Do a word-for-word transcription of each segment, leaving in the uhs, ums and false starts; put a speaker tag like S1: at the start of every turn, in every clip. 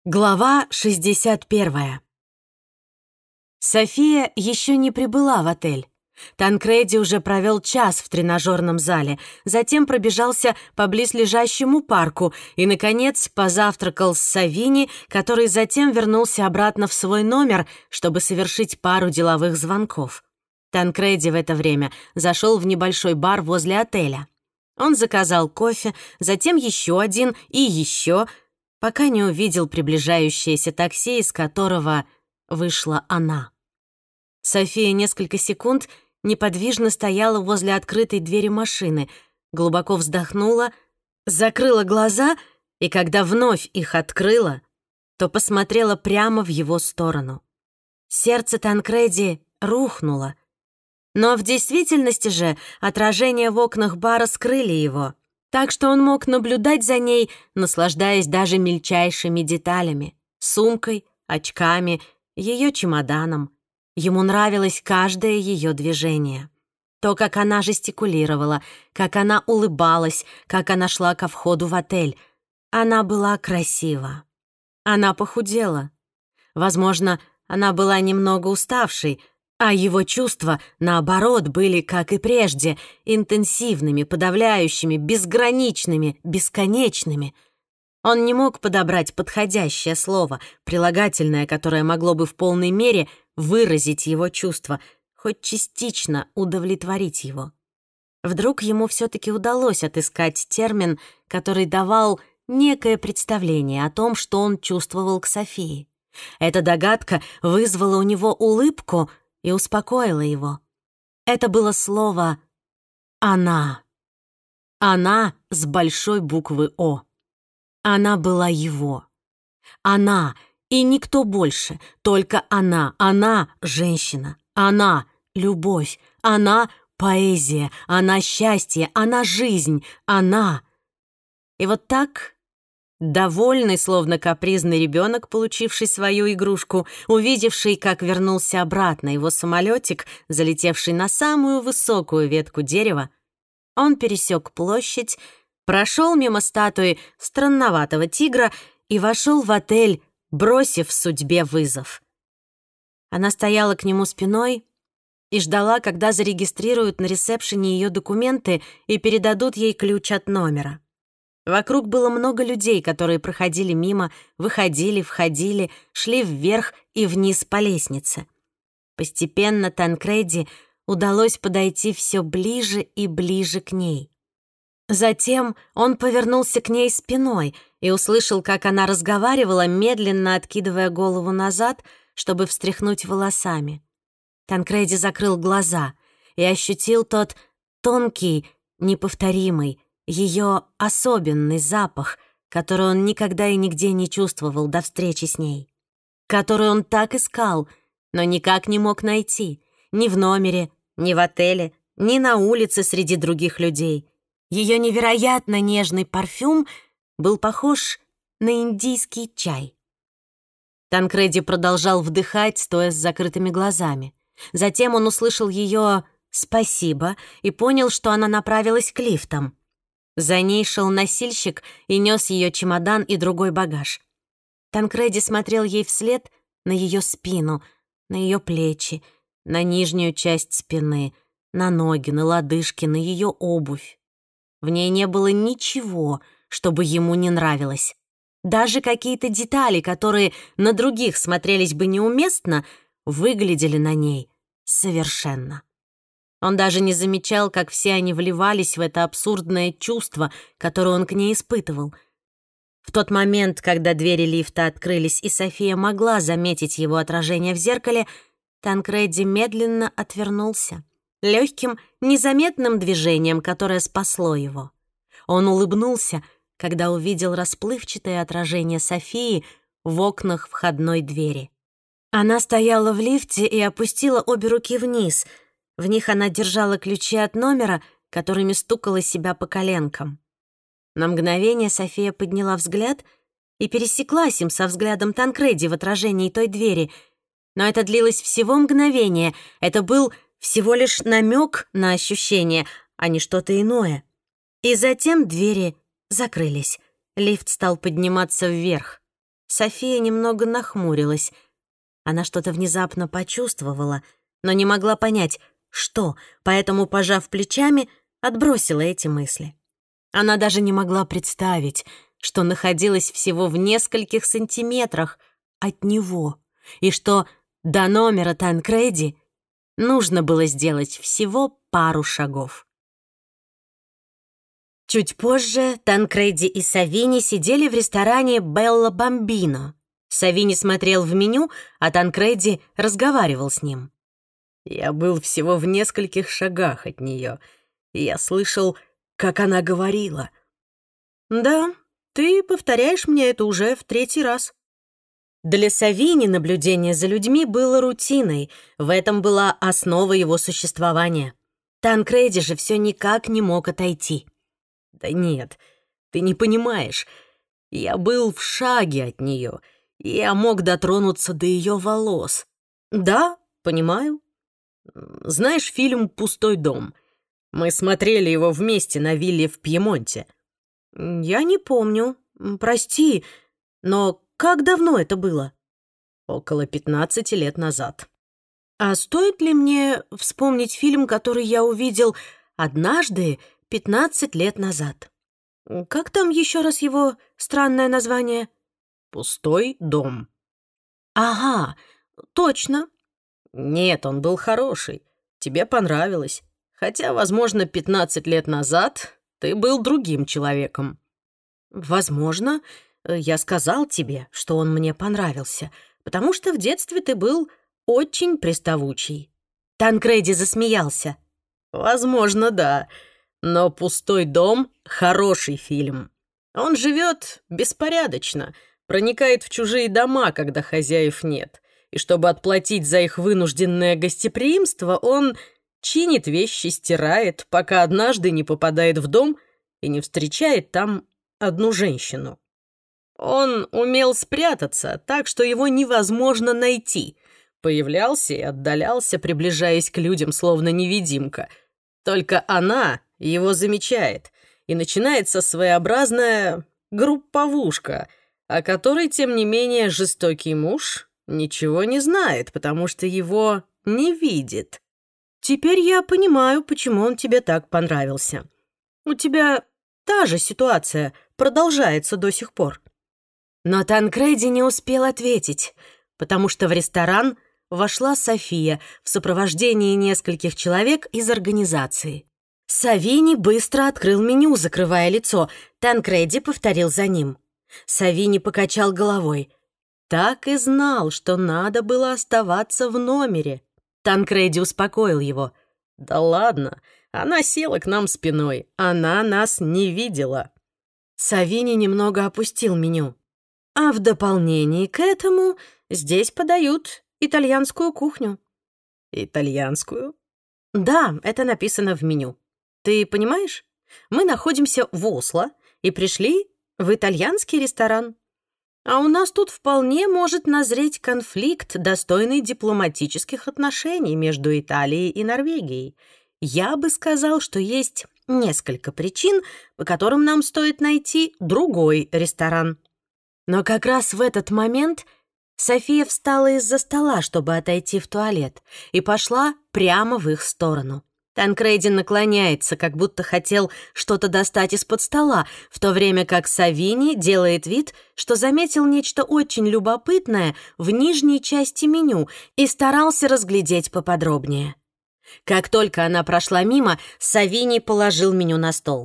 S1: Глава шестьдесят первая. София еще не прибыла в отель. Танкреди уже провел час в тренажерном зале, затем пробежался по близлежащему парку и, наконец, позавтракал с Савини, который затем вернулся обратно в свой номер, чтобы совершить пару деловых звонков. Танкреди в это время зашел в небольшой бар возле отеля. Он заказал кофе, затем еще один и еще, пока не увидел приближающееся такси, из которого вышла она. София несколько секунд неподвижно стояла возле открытой двери машины, глубоко вздохнула, закрыла глаза, и когда вновь их открыла, то посмотрела прямо в его сторону. Сердце Танкреди рухнуло, но в действительности же отражения в окнах бара скрыли его, так что он мог наблюдать за ней, наслаждаясь даже мельчайшими деталями — сумкой, очками, ее чемоданом. Ему нравилось каждое ее движение. То, как она жестикулировала, как она улыбалась, как она шла ко входу в отель. Она была красива. Она похудела. Возможно, она была немного уставшей, а его чувства, наоборот, были, как и прежде, интенсивными, подавляющими, безграничными, бесконечными. Он не мог подобрать подходящее слово, прилагательное, которое могло бы в полной мере выразить его чувства, хоть частично удовлетворить его. Вдруг ему все-таки удалось отыскать термин, который давал некое представление о том, что он чувствовал к Софии. Эта догадка вызвала у него улыбку и успокоила его. Это было слово «она». «Она» с большой буквы «О». Она была его. Она и никто больше, только она. Она — женщина. Она — любовь. Она — поэзия. Она — счастье. Она — жизнь. Она. И вот так, довольный, словно капризный ребенок, получивший свою игрушку, увидевший, как вернулся обратно его самолетик, залетевший на самую высокую ветку дерева, он пересек площадь, прошел мимо статуи странноватого тигра и вошел в отель, бросив судьбе вызов. Она стояла к нему спиной и ждала, когда зарегистрируют на ресепшене ее документы и передадут ей ключ от номера. Вокруг было много людей, которые проходили мимо, выходили, входили, шли вверх и вниз по лестнице. Постепенно Танкреди удалось подойти все ближе и ближе к ней. Затем он повернулся к ней спиной и услышал, как она разговаривала, медленно откидывая голову назад, чтобы встряхнуть волосами. Танкреди закрыл глаза и ощутил тот тонкий, неповторимый, ее особенный запах, который он никогда и нигде не чувствовал до встречи с ней, который он так искал, но никак не мог найти ни в номере, ни в отеле, ни на улице среди других людей. Ее невероятно нежный парфюм был похож на индийский чай. Танкреди продолжал вдыхать, стоя с закрытыми глазами. Затем он услышал ее «спасибо» и понял, что она направилась к лифтам. За ней шел носильщик и нес ее чемодан и другой багаж. Танкреди смотрел ей вслед на ее спину, на ее плечи, на нижнюю часть спины, на ноги, на лодыжки, на ее обувь. В ней не было ничего, чтобы ему не нравилось. Даже какие-то детали, которые на других смотрелись бы неуместно, выглядели на ней совершенно. Он даже не замечал, как все они вливались в это абсурдное чувство, которое он к ней испытывал. В тот момент, когда двери лифта открылись, и София могла заметить его отражение в зеркале, Танкреди медленно отвернулся. Легким, незаметным движением, которое спасло его. Он улыбнулся, когда увидел расплывчатое отражение Софии в окнах входной двери. Она стояла в лифте и опустила обе руки вниз. В них она держала ключи от номера, которыми стукала себя по коленкам. На мгновение София подняла взгляд и пересеклась им со взглядом Танкреди в отражении той двери. Но это длилось всего мгновение. Это был всего лишь намек на ощущение, а не что-то иное. И затем двери закрылись. Лифт стал подниматься вверх. София немного нахмурилась. Она что-то внезапно почувствовала, но не могла понять, что, поэтому, пожав плечами, отбросила эти мысли. Она даже не могла представить, что находилась всего в нескольких сантиметрах от него, и что до номера Танкреди нужно было сделать всего пару шагов. Чуть позже Танкреди и Савини сидели в ресторане «Белла Бамбино». Савини смотрел в меню, а Танкреди разговаривал с ним.
S2: Я был всего в нескольких шагах от нее, и я слышал, как она говорила.
S1: «Да, ты повторяешь мне это уже в третий раз». Для Савини наблюдение за людьми было рутиной, в этом была основа его существования. Танкреди же все никак не мог отойти.
S2: «Да нет, ты не понимаешь. Я был в шаге от нее, и я мог дотронуться до ее волос».
S1: «Да, понимаю».
S2: «Знаешь фильм «Пустой дом»? Мы смотрели его вместе на вилле в Пьемонте».
S1: «Я не помню. Прости, но как давно это было?»
S2: «Около пятнадцати лет назад».
S1: «А стоит ли мне вспомнить фильм, который я увидел однажды пятнадцать лет назад? Как там еще раз его странное название?»
S2: «Пустой дом».
S1: «Ага, точно».
S2: «Нет, он был хороший. Тебе понравилось. Хотя, возможно, пятнадцать лет назад ты был другим человеком».
S1: «Возможно, я сказал тебе, что он мне понравился, потому что в детстве ты был очень приставучий». Танкреди засмеялся.
S2: «Возможно, да. Но «Пустой дом» — хороший фильм. Он живет беспорядочно, проникает в чужие дома, когда хозяев нет. И чтобы отплатить за их вынужденное гостеприимство, он чинит вещи, стирает, пока однажды не попадает в дом и не встречает там одну женщину. Он умел спрятаться так, что его невозможно найти. Появлялся и отдалялся, приближаясь к людям, словно невидимка. Только она его замечает, и начинается своеобразная групповушка, о которой, тем не менее, жестокий муж ничего не знает, потому что его не видит.
S1: Теперь я понимаю, почему он тебе так понравился. У тебя та же ситуация продолжается до сих пор». Но Танкреди не успел ответить, потому что в ресторан вошла София в сопровождении нескольких человек из организации. Савини быстро открыл меню, закрывая лицо. Танкреди повторил за ним. Савини покачал головой. Так и знал, что надо было оставаться в номере. Танкреди успокоил его.
S2: «Да ладно, она села к нам спиной, она нас не видела».
S1: Савини немного опустил меню. А в дополнение к этому здесь подают итальянскую кухню.
S2: «Итальянскую?»
S1: Да, это написано в меню. Ты понимаешь? Мы находимся в Осло и пришли в итальянский ресторан. А у нас тут вполне может назреть конфликт, достойный дипломатических отношений между Италией и Норвегией. Я бы сказал, что есть несколько причин, по которым нам стоит найти другой ресторан. Но как раз в этот момент София встала из-за стола, чтобы отойти в туалет, и пошла прямо в их сторону. Танкреди наклоняется, как будто хотел что-то достать из-под стола, в то время как Савини делает вид, что заметил нечто очень любопытное в нижней части меню и старался разглядеть поподробнее. Как только она прошла мимо, Савини положил меню на стол.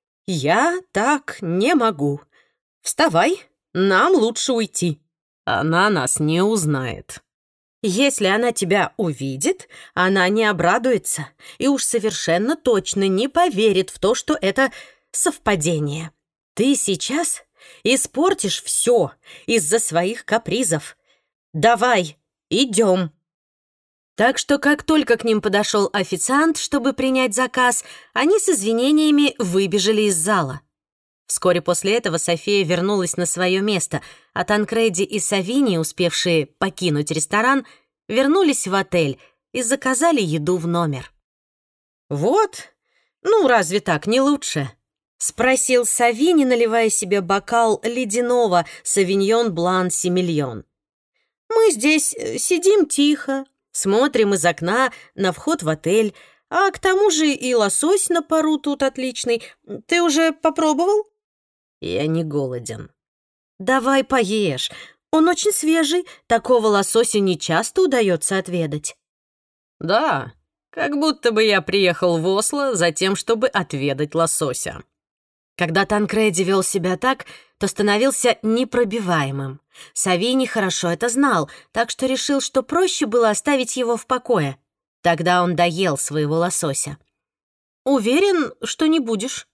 S1: «Я так не могу. Вставай, нам лучше уйти».
S2: «Она нас не узнает».
S1: «Если она тебя увидит, она не обрадуется и уж совершенно точно не поверит в то, что это совпадение. Ты сейчас испортишь все из-за своих капризов. Давай, идем». Так что, как только к ним подошел официант, чтобы принять заказ, они с извинениями выбежали из зала. Вскоре после этого София вернулась на свое место, а Танкреди и Савини, успевшие покинуть ресторан, вернулись в отель и заказали еду в номер. «Вот, ну разве так не лучше?» — спросил Савини, наливая себе бокал ледяного «Савиньон Блан Симильон». «Мы здесь сидим тихо, смотрим из окна на вход в отель, а к тому же и лосось на пару тут отличный. Ты уже попробовал?»
S2: «Я не голоден».
S1: «Давай поешь. Он очень свежий, такого лосося не часто удается отведать».
S2: «Да, как будто бы я приехал в Осло за тем, чтобы отведать лосося».
S1: Когда Танкреди вел себя так, то становился непробиваемым. Савини хорошо это знал, так что решил, что проще было оставить его в покое. Тогда он доел своего лосося. «Уверен, что не будешь?»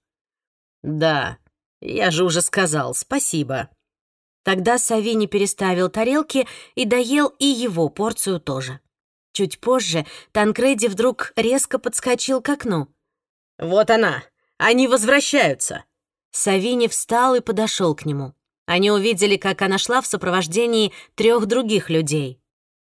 S2: «Да, я же уже сказал, спасибо».
S1: Тогда Савини переставил тарелки и доел и его порцию тоже. Чуть позже Танкреди вдруг резко подскочил к окну.
S2: «Вот она! Они возвращаются!»
S1: Савини встал и подошел к нему. Они увидели, как она шла в сопровождении трех других людей.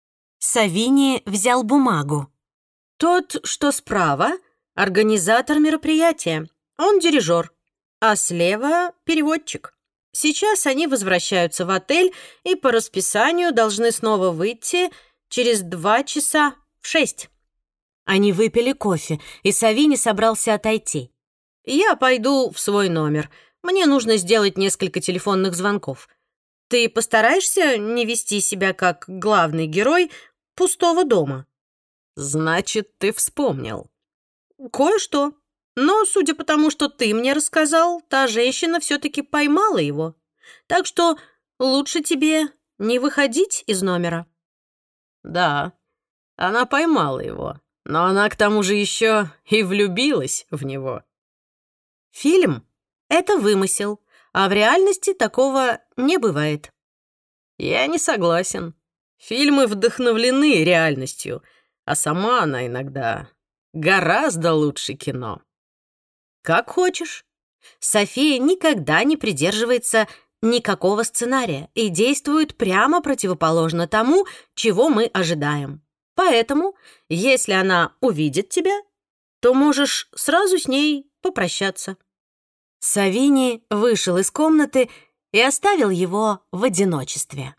S1: Савини взял бумагу. «Тот, что справа, организатор мероприятия. Он дирижер, а слева — переводчик. Сейчас они возвращаются в отель и по расписанию должны снова выйти через два часа в шесть». Они выпили кофе, и Савини собрался отойти. «Я пойду в свой номер. Мне нужно сделать несколько телефонных звонков. Ты постараешься не вести себя как главный герой пустого дома?»
S2: «Значит, ты вспомнил».
S1: «Кое-что. Но, судя по тому, что ты мне рассказал, та женщина все-таки поймала его. Так что лучше тебе не выходить из номера».
S2: «Да, она поймала его, но она к тому же еще и влюбилась в него».
S1: «Фильм — это вымысел, а в реальности такого не бывает».
S2: «Я не согласен. Фильмы вдохновлены реальностью, а сама она иногда гораздо лучше кино».
S1: «Как хочешь. София никогда не придерживается никакого сценария и действует прямо противоположно тому, чего мы ожидаем. Поэтому, если она увидит тебя, то можешь сразу с ней попрощаться». Савини вышел из комнаты и оставил его в одиночестве.